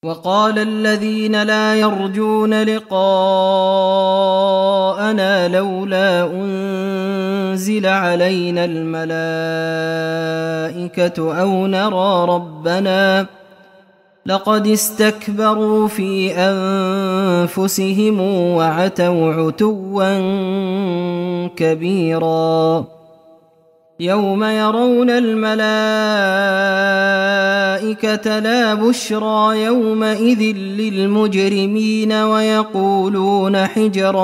وقال الذين لا يرجون لقاءنا لولا أنزل علينا الملائكة أو نرى ربنا لقد استكبروا في أنفسهم وعتوا عتوا كبيرا يوم يرون الملائكة لا بشرى يومئذ للمجرمين ويقولون حجرا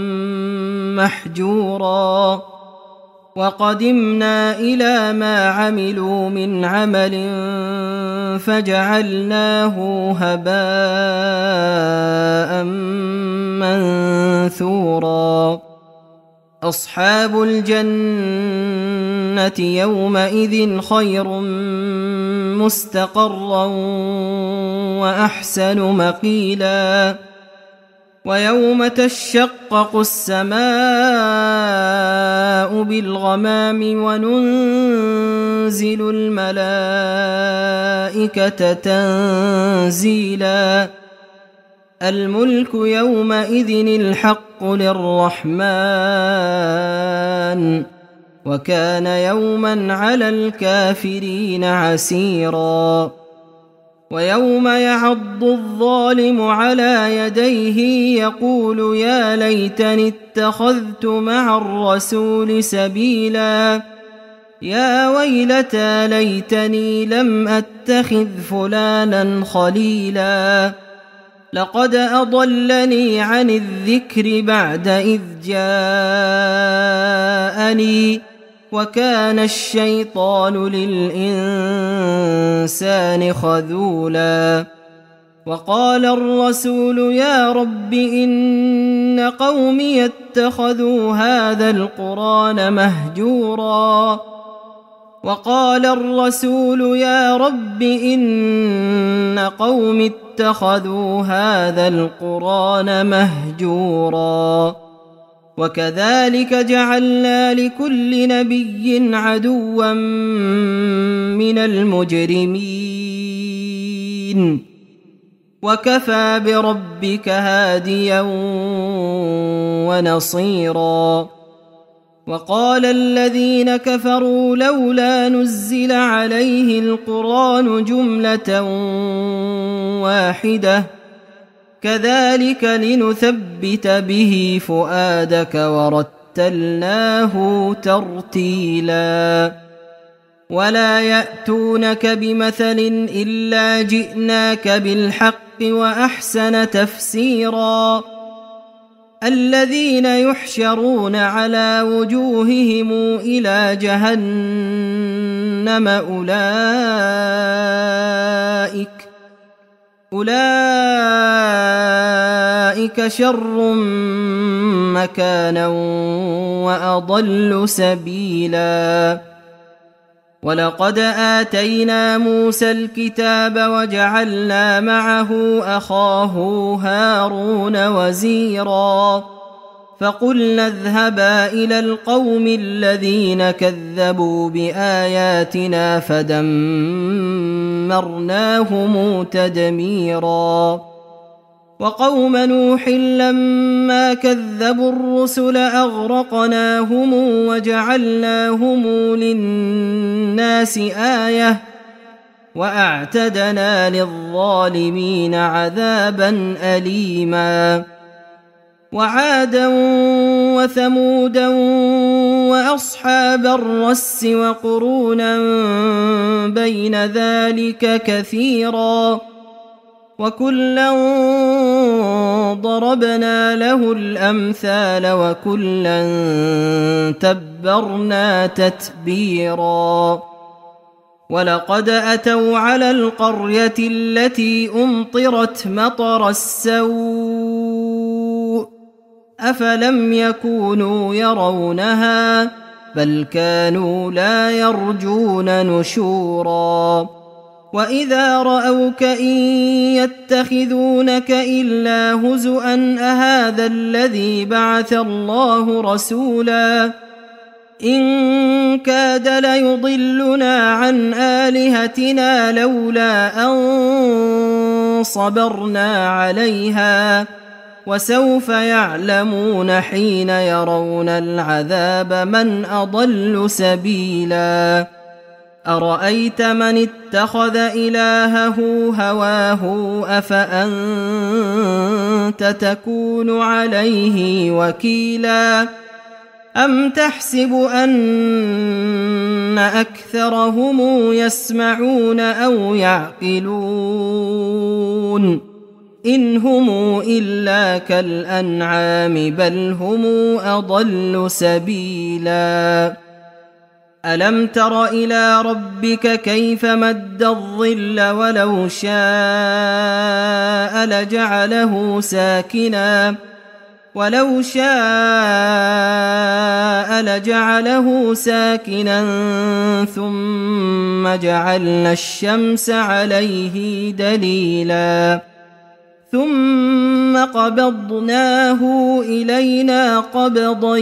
محجورا وقدمنا إلى ما عملوا من عمل فجعلناه هباء منثورا أصحاب الجنة يومئذ خير مستقرا وأحسن مقيلا ويوم تشقق السماء بالغمام وننزل الملائكة تنزيلا الملك يومئذ الحق للرحمن وكان يوما على الكافرين عسيرا ويوم يعض الظالم على يديه يقول يا ليتني اتخذت مع الرسول سبيلا يا ويلتى ليتني لم أتخذ فلانا خليلا لقد أضلني عن الذكر بعد إذ جاءني وكان الشيطان للإنسان خذولا وقال الرسول يا رب إن قومي اتخذوا هذا القرآن مهجورا وقال الرسول يا رب إن قومي اتخذوا هذا القرآن مهجورا وكذلك جعلنا لكل نبي عدوا من المجرمين وكفى بربك هاديا ونصيرا وقال الذين كفروا لولا نزل عليه القرآن جملة واحدة كذلك لنثبت به فؤادك ورتلناه ترتيلا ولا يأتونك بمثل إلا جئناك بالحق وأحسن تفسيرا الذين يحشرون على وجوههم إلى جهنم أولئك شر مكانا وأضل سبيلا ولقد آتينا موسى الكتاب وجعلنا معه أخاه هارون وزيرا فقلنا اذهبا إلى القوم الذين كذبوا بآياتنا فدمرناهم تدميرا وقوم نوح لما كذبوا الرسل أغرقناهم وجعلناهم للناس آية وأعتدنا للظالمين عذابا أليما وعادا وثمودا وأصحاب الرس وقرونا بين ذلك كثيرا وكلا ضربنا له الأمثال وكلا تبرنا تتبيرا ولقد أتوا على القرية التي أمطرت مطر السوء أفلم يكونوا يرونها بل كانوا لا يرجون نشورا وإذا رأوك إن يتخذونك إلا هزؤا أهذا الذي بعث الله رسولا إن كاد ليضلنا عن آلهتنا لولا أن صبرنا عليها وسوف يعلمون حين يرون العذاب من أضل سبيلا أرأيت من اتخذ إلهه هواه أفأنت تكون عليه وكيلا أم تحسب أن أكثرهم يسمعون أو يعقلون إن هم إلا كالأنعام بل هم أضل سبيلا ألم تر إلى ربك كيف مد الظل ولو شاء لجعله ساكنا ثم جعلنا الشمس عليه دليلا ثم قبضناه إلينا قبضا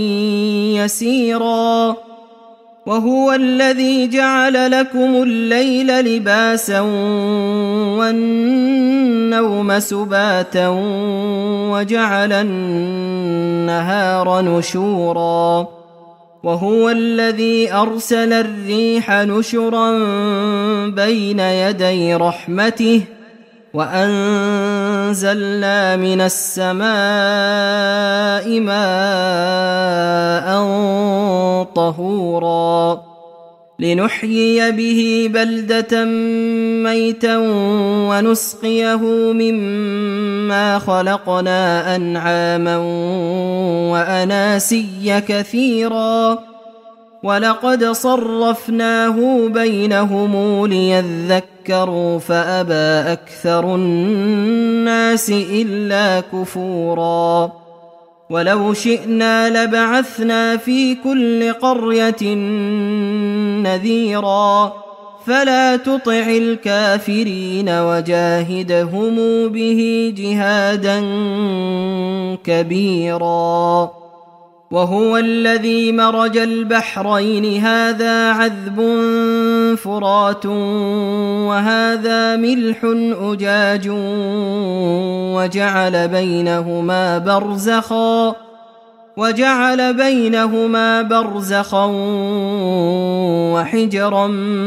يسيرا وهو الذي جعل لكم الليل لباسا والنوم سباتا وجعل النهار نشورا وهو الذي أرسل الريح نشرا بين يدي رحمته وأنزلنا من السماء ماء طهورا لنحيي به بلدة ميتا ونسقيه مما خلقنا أنعاما وأناسيا كثيرا ولقد صرفناه بينهم ليذكروا فأبى أكثر الناس إلا كفورا ولو شئنا لبعثنا في كل قرية نذيرا فلا تطع الكافرين وجاهدهم به جهادا كبيرا وهو الذي مرج البحرين هذا عذب فرات وهذا ملح أجاج وجعل بينهما برزخا وحجرا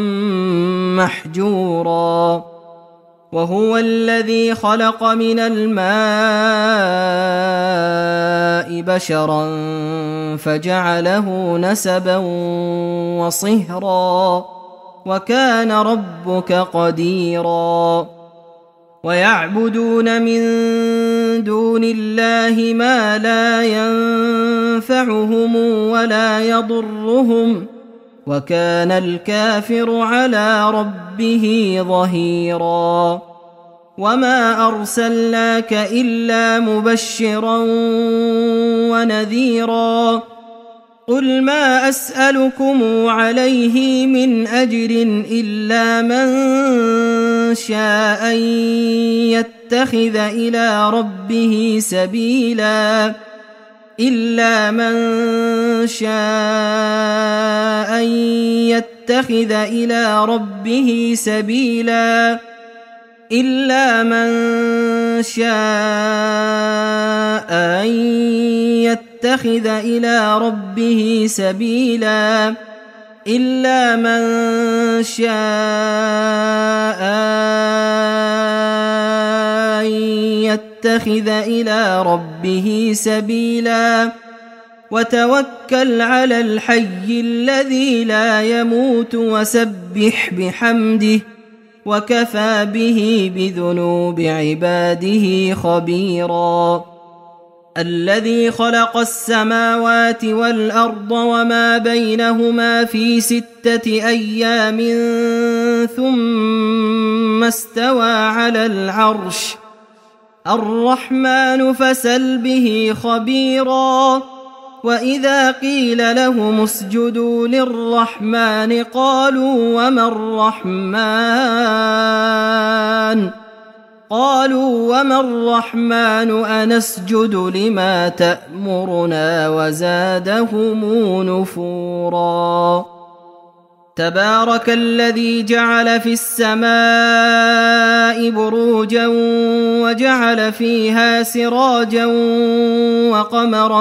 محجورا وهو الذي خلق من الماء بشرا فجعله نسبا وصهرا وكان ربك قديرا ويعبدون من دون الله ما لا ينفعهم ولا يضرهم وكان الكافر على ربه ظهيرا وما أرسلناك إلا مبشرا ونذيرا قل ما أسألكم عليه من أجر إلا من شاء أن يتخذ إلى ربه سبيلا إلا من شاء أن يتخذ إلى ربه سبيلا وتوكل على الحي الذي لا يموت وسبح بحمده وكفى به بذنوب عباده خبيرا الذي خلق السماوات والأرض وما بينهما في 6 أيام ثم استوى على العرش الرحمن فسل به خبيرا وإذا قيل لهم اسجدوا للرحمن قالوا وما الرحمن قالوا وما الرحمن أنسجد لما تأمرنا وزادهم نفورا تبارك الذي جعل في السماء بروجا وجعل فيها سراجا وقمرا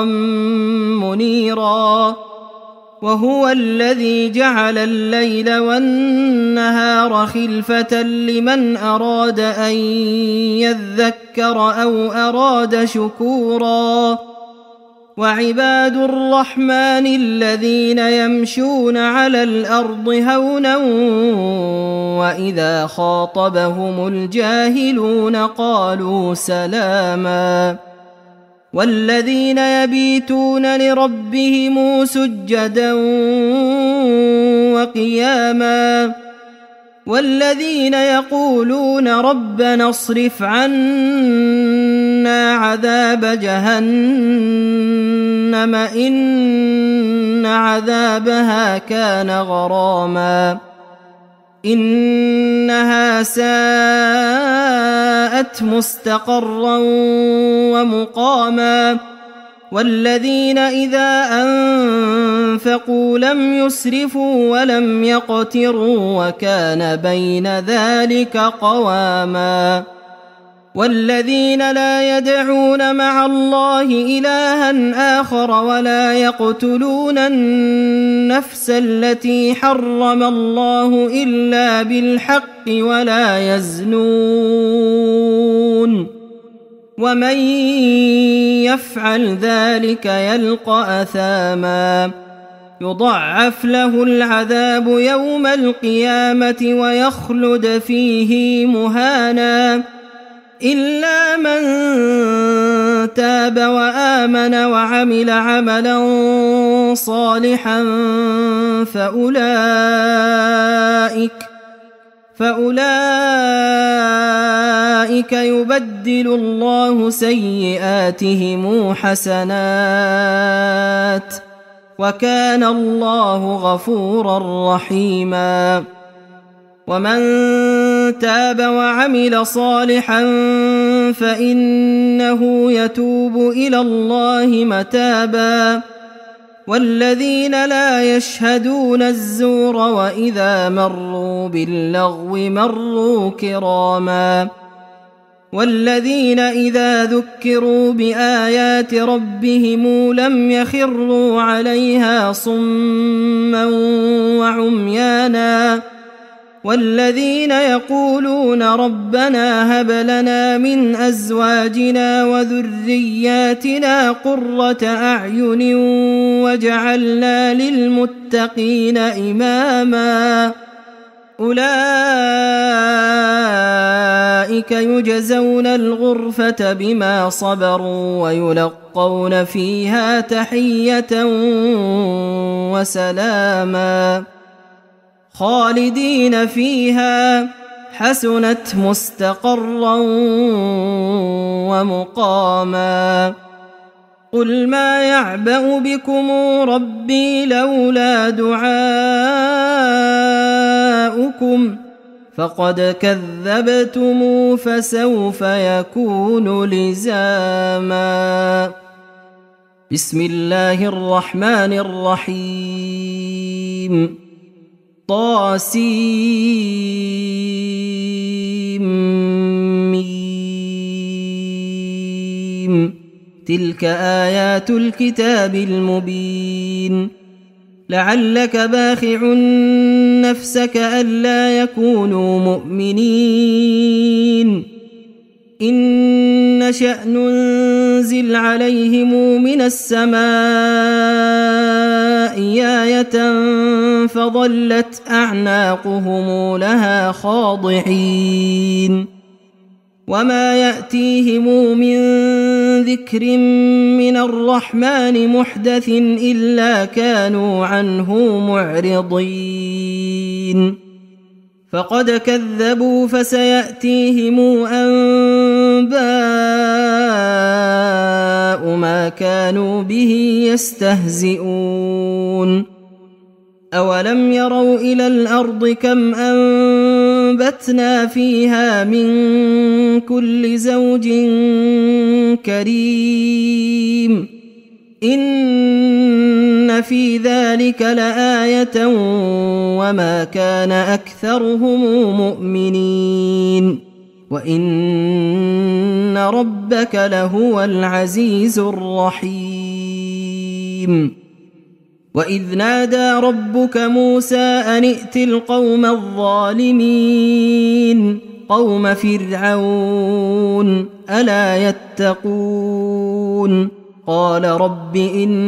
منيرا وهو الذي جعل الليل والنهار خلفة لمن أراد أن يذكر أو أراد شكورا وعباد الرحمن الذين يمشون على الأرض هونا وإذا خاطبهم الجاهلون قالوا سلاما والذين يبيتون لربهم سجدا وقياما والذين يقولون ربنا اصرف عنا عذاب جهنم إن عذابها كان غراما إنها ساءت مستقرا ومقاما والذين إذا أنفقوا لم يسرفوا ولم يقتروا وكان بين ذلك قواما والذين لا يدعون مع الله إلها آخر ولا يقتلون النفس التي حرم الله إلا بالحق ولا يزنون ومن يفعل ذلك يلقى أثاما يضاعف له العذاب يوم القيامة ويخلد فيه مهانا إلا من تاب وآمن وعمل عملا صالحا فأولئك يبدل الله سيئاتهم حسنات وكان الله غفورا رحيما ومن تاب وعمل صالحا فإنه يتوب إلى الله متابا والذين لا يشهدون الزور وإذا مروا باللغو مروا كراما والذين إذا ذكروا بآيات ربهم لم يخروا عليها صما وعميانا والذين يقولون ربنا هب لنا من أزواجنا وذرياتنا قرة أعين وجعلنا للمتقين إماما أولئك يجزون الغرفة بما صبروا ويلقون فيها تحية وسلاما خالدين فيها حسنت مستقرا ومقاما قل ما يعبأ بكم ربي لولا دعاؤكم فقد كذبتم فسوف يكون لزاما بسم الله الرحمن الرحيم طاسيم تلك آيات الكتاب المبين لعلك باخع نفسك ألا يكونوا مؤمنين إن نشأ ننزل عليهم من السماء آية فظلت أعناقهم لها خاضعين وما يأتيهم من ذكر من الرحمن محدث إلا كانوا عنه معرضين فقد كذبوا فسيأتيهم أنباء ما كانوا به يستهزئون أولم يروا إلى الأرض كم وأنبتنا فيها من كل زوج كريم إن في ذلك لآية وما كان أكثرهم مؤمنين وإن ربك لهو العزيز الرحيم وإذ نادى ربك موسى أن ائت القوم الظالمين قوم فرعون ألا يتقون قال رب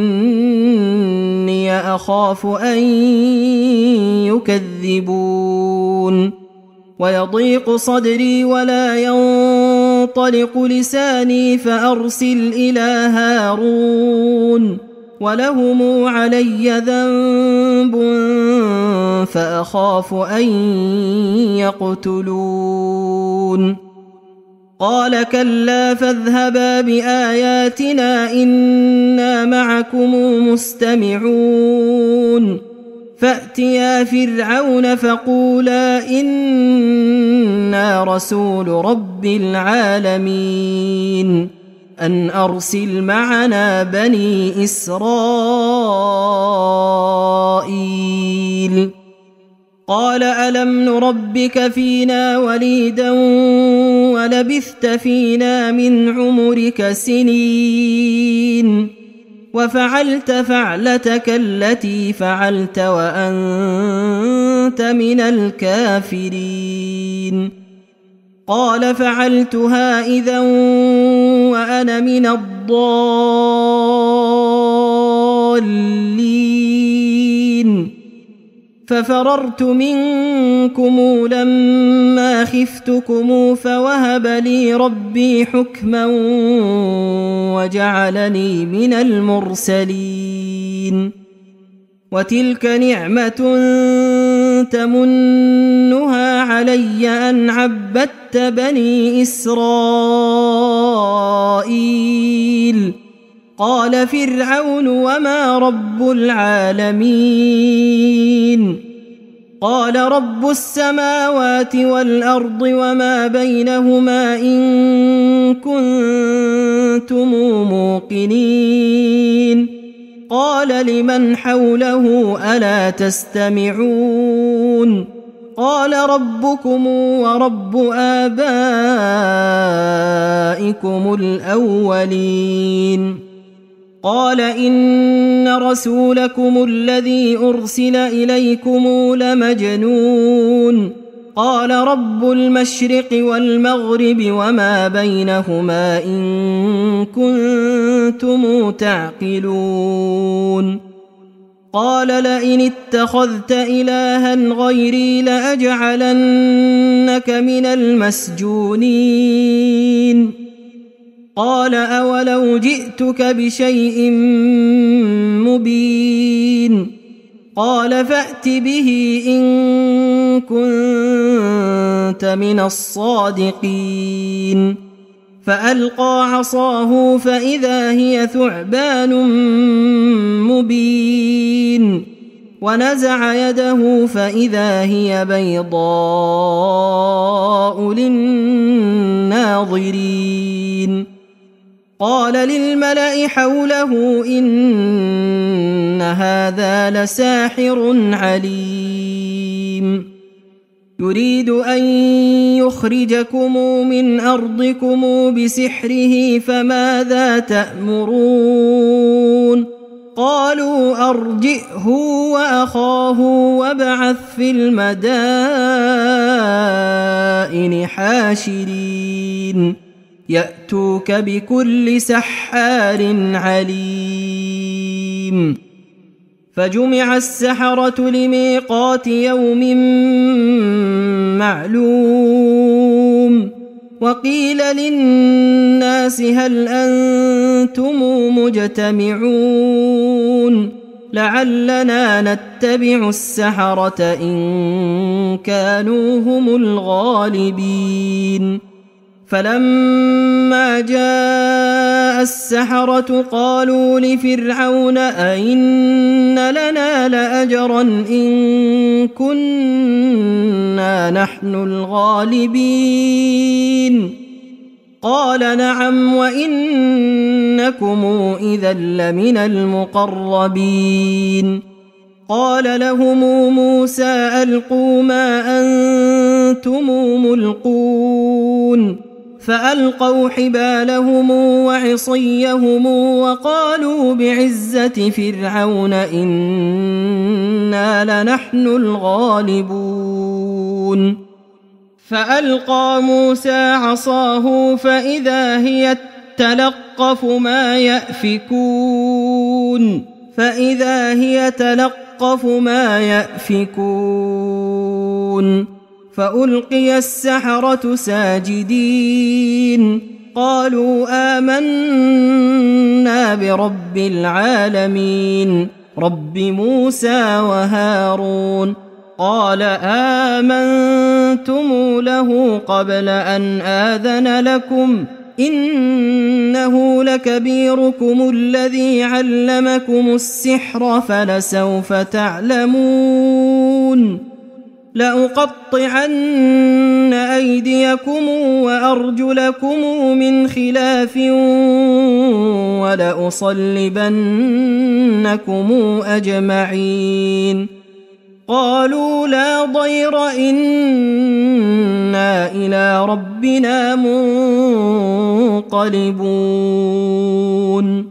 إني أخاف أن يكذبون ويضيق صدري ولا ينطلق لساني فأرسل إلى هارون ولهم علي ذنب فأخاف أن يقتلون قال كلا فاذهبا بآياتنا إنا معكم مستمعون فأتيا فرعون فقولا إنا رسول رب العالمين أن أرسل معنا بني إسرائيل قال ألم نربك فينا وليدا ولبثت فينا من عمرك سنين وفعلت فعلتك التي فعلت وأنت من الكافرين قال فعلتها إذا وأنا من الضالين ففررت منكم لما خفتكم فوهب لي ربي حكما وجعلني من المرسلين وتلك نعمة تمنها علي أن عبدت بني إسرائيل قال فرعون وما رب العالمين قال رب السماوات والأرض وما بينهما إن كنتم موقنين قال لمن حوله ألا تستمعون قال ربكم ورب آبائكم الأولين قال إن رسولكم الذي أرسل إليكم لمجنون قال رب المشرق والمغرب وما بينهما إن كنتم تعقلون قال لئن اتخذت إلها غيري لأجعلنك من المسجونين قال أولو جئتك بشيء مبين قال فأت به إن كنت من الصادقين فألقى عصاه فإذا هي ثعبان مبين ونزع يده فإذا هي بيضاء للناظرين قال للملأ حوله إن هذا لساحر عليم يريد أن يخرجكم من أرضكم بسحره فماذا تأمرون قالوا أرجئه وأخاه وابعث في المدائن حاشرين يأتوك بكل سحار عليم فجمع السحرة لميقات يوم معلوم وقيل للناس هل أنتم مجتمعون لعلنا نتبع السحرة إن كانوا هم الغالبين فلما جاء السحرة قالوا لفرعون أئن لنا لأجرا إن كنا نحن الغالبين قال نعم وإنكم إذا لمن المقربين قال لهم موسى ألقوا ما أنتم ملقون فألقوا حبالهم وعصيهم وقالوا بعزة فرعون إنا لنحن الغالبون فألقى موسى عصاه فإذا هي تلقف ما يأفكون فألقي السحرة ساجدين قالوا آمنا برب العالمين رب موسى وهارون قال آمنتم له قبل أن آذن لكم إنه لكبيركم الذي علمكم السحر فلسوف تعلمون لأقطعن أيديكم وأرجلكم من خلاف ولأصلبنكم أجمعين قالوا لا ضير إنا إلى ربنا منقلبون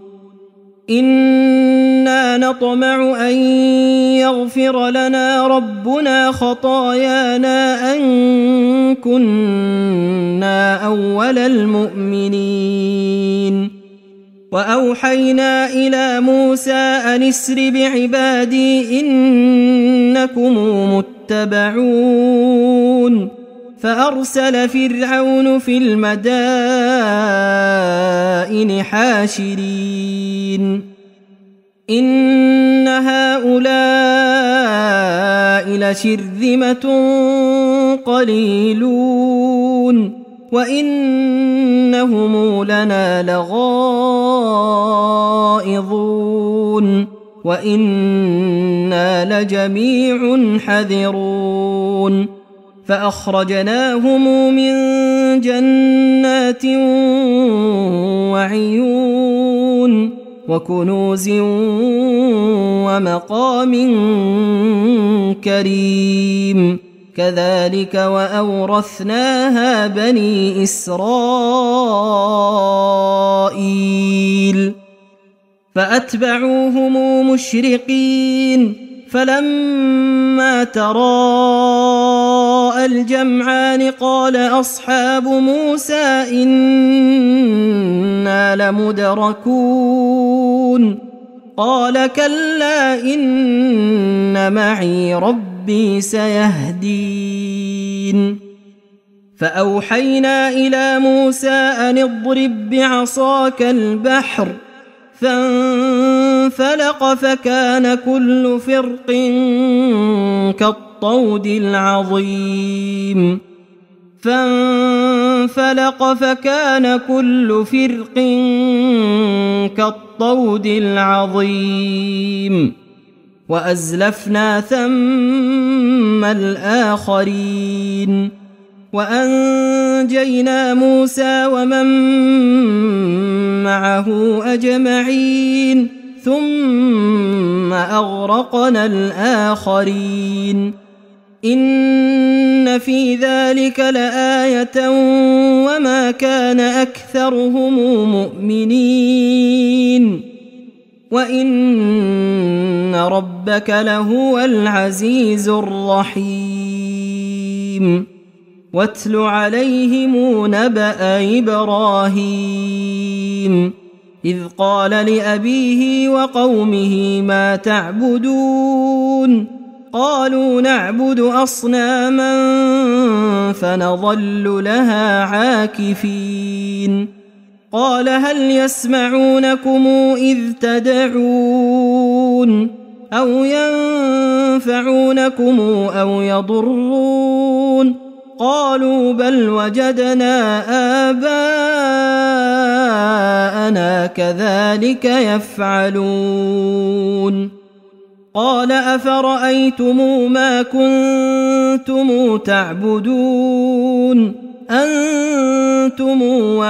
إنا نطمع أن يغفر لنا ربنا خطايانا أن كنا أول المؤمنين وأوحينا إلى موسى أن اسر بعبادي إنكم متبعون فأرسل فرعون في المدائن حاشرين إن هؤلاء لشرذمة قليلون وإنهم لنا لغائظون وإنا لجميع حذرون فأخرجناهم من جنات وعيون وكنوز ومقام كريم كذلك وأورثناها بني إسرائيل فأتبعوهم مشرقين فلما تراءى الجمعان قال أصحاب موسى إنا لمدركون قال كلا إن معي ربي سيهدين فأوحينا إلى موسى أن اضرب بعصاك البحر فانفلق فكان كل فرق كالطود العظيم وأزلفنا ثم الآخرين وأنجينا موسى ومن معه أجمعين ثم أغرقنا الآخرين إن في ذلك لآية وما كان أكثرهم مؤمنين وإن ربك لهو العزيز الرحيم واتل عليهم نبأ إبراهيم إذ قال لأبيه وقومه ما تعبدون قالوا نعبد أصناما فنظل لها عاكفين قال هل يسمعونكم إذ تدعون أو ينفعونكم أو يضرون قالوا بل وجدنا آباءنا كذلك يفعلون قال أفرأيتم ما كنتم تعبدون أنتم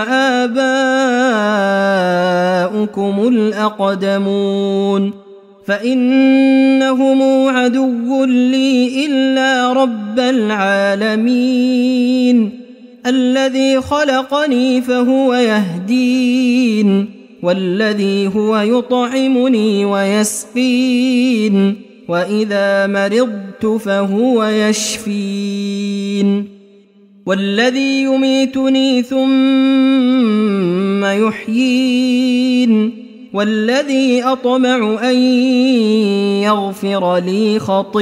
وآباؤكم الأقدمون فإنهم عدو لي إلا رب العالمين الذي خلقني فهو يهدين والذي هو يطعمني ويسقين وإذا مرضت فهو يشفين والذي يميتني ثم يحيين والذي أطمع أن يغفر لي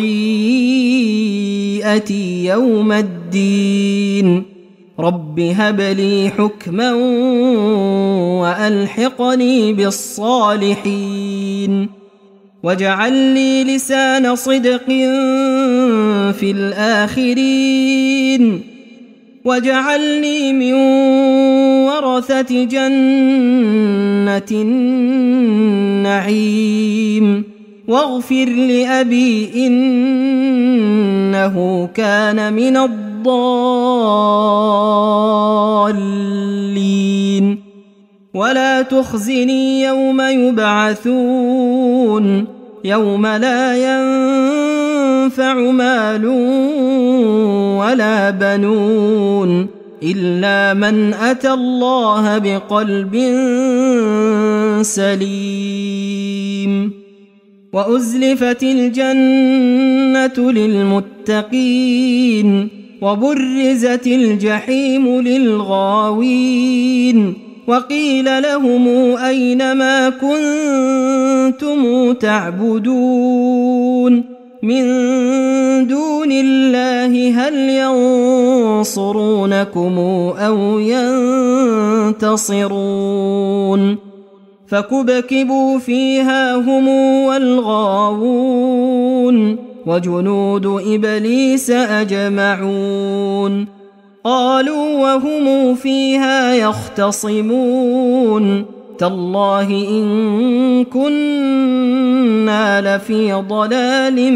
خطيئتي يوم الدين رب هب لي حكما وألحقني بالصالحين واجعل لي لسان صدق في الآخرين واجعلني من ورثة جنة النعيم واغفر لأبي إنه كان من الضالين ولا تخزني يوم يبعثون يوم لا ينفع مال ولا بنون إلا من أتى الله بقلب سليم وأزلفت الجنة للمتقين وبرزت الجحيم للغاوين وقيل لهم أين ما كنتم تعبدون من دون الله هل ينصرونكم أو ينتصرون فكبكبوا فيها هم والغاوون وجنود إبليس أجمعون قالوا وهم فيها يختصمون تالله إن كنا لفي ضلال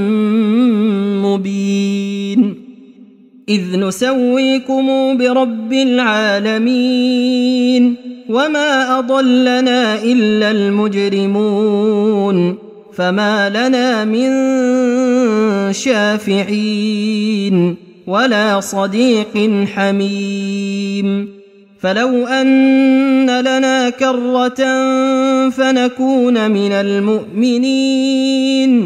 مبين إذ نسويكم برب العالمين وما أضلنا إلا المجرمون فما لنا من شافعين ولا صديق حميم فلو أن لنا كرة فنكون من المؤمنين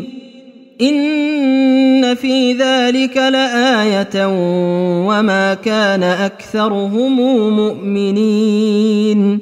إن في ذلك لآية وما كان أكثرهم مؤمنين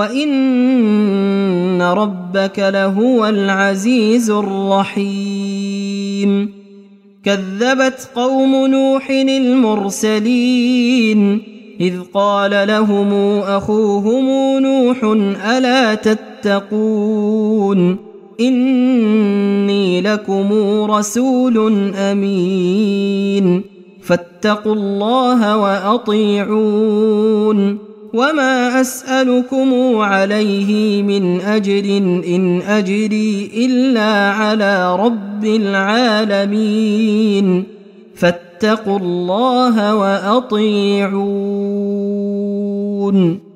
وإن ربك لهو العزيز الرحيم كذبت قوم نوح المرسلين إذ قال لهم أخوهم نوح ألا تتقون إني لكم رسول أمين فاتقوا الله وأطيعون وما أسألكم عليه من أجر إن أجري إلا على رب العالمين فاتقوا الله وأطيعون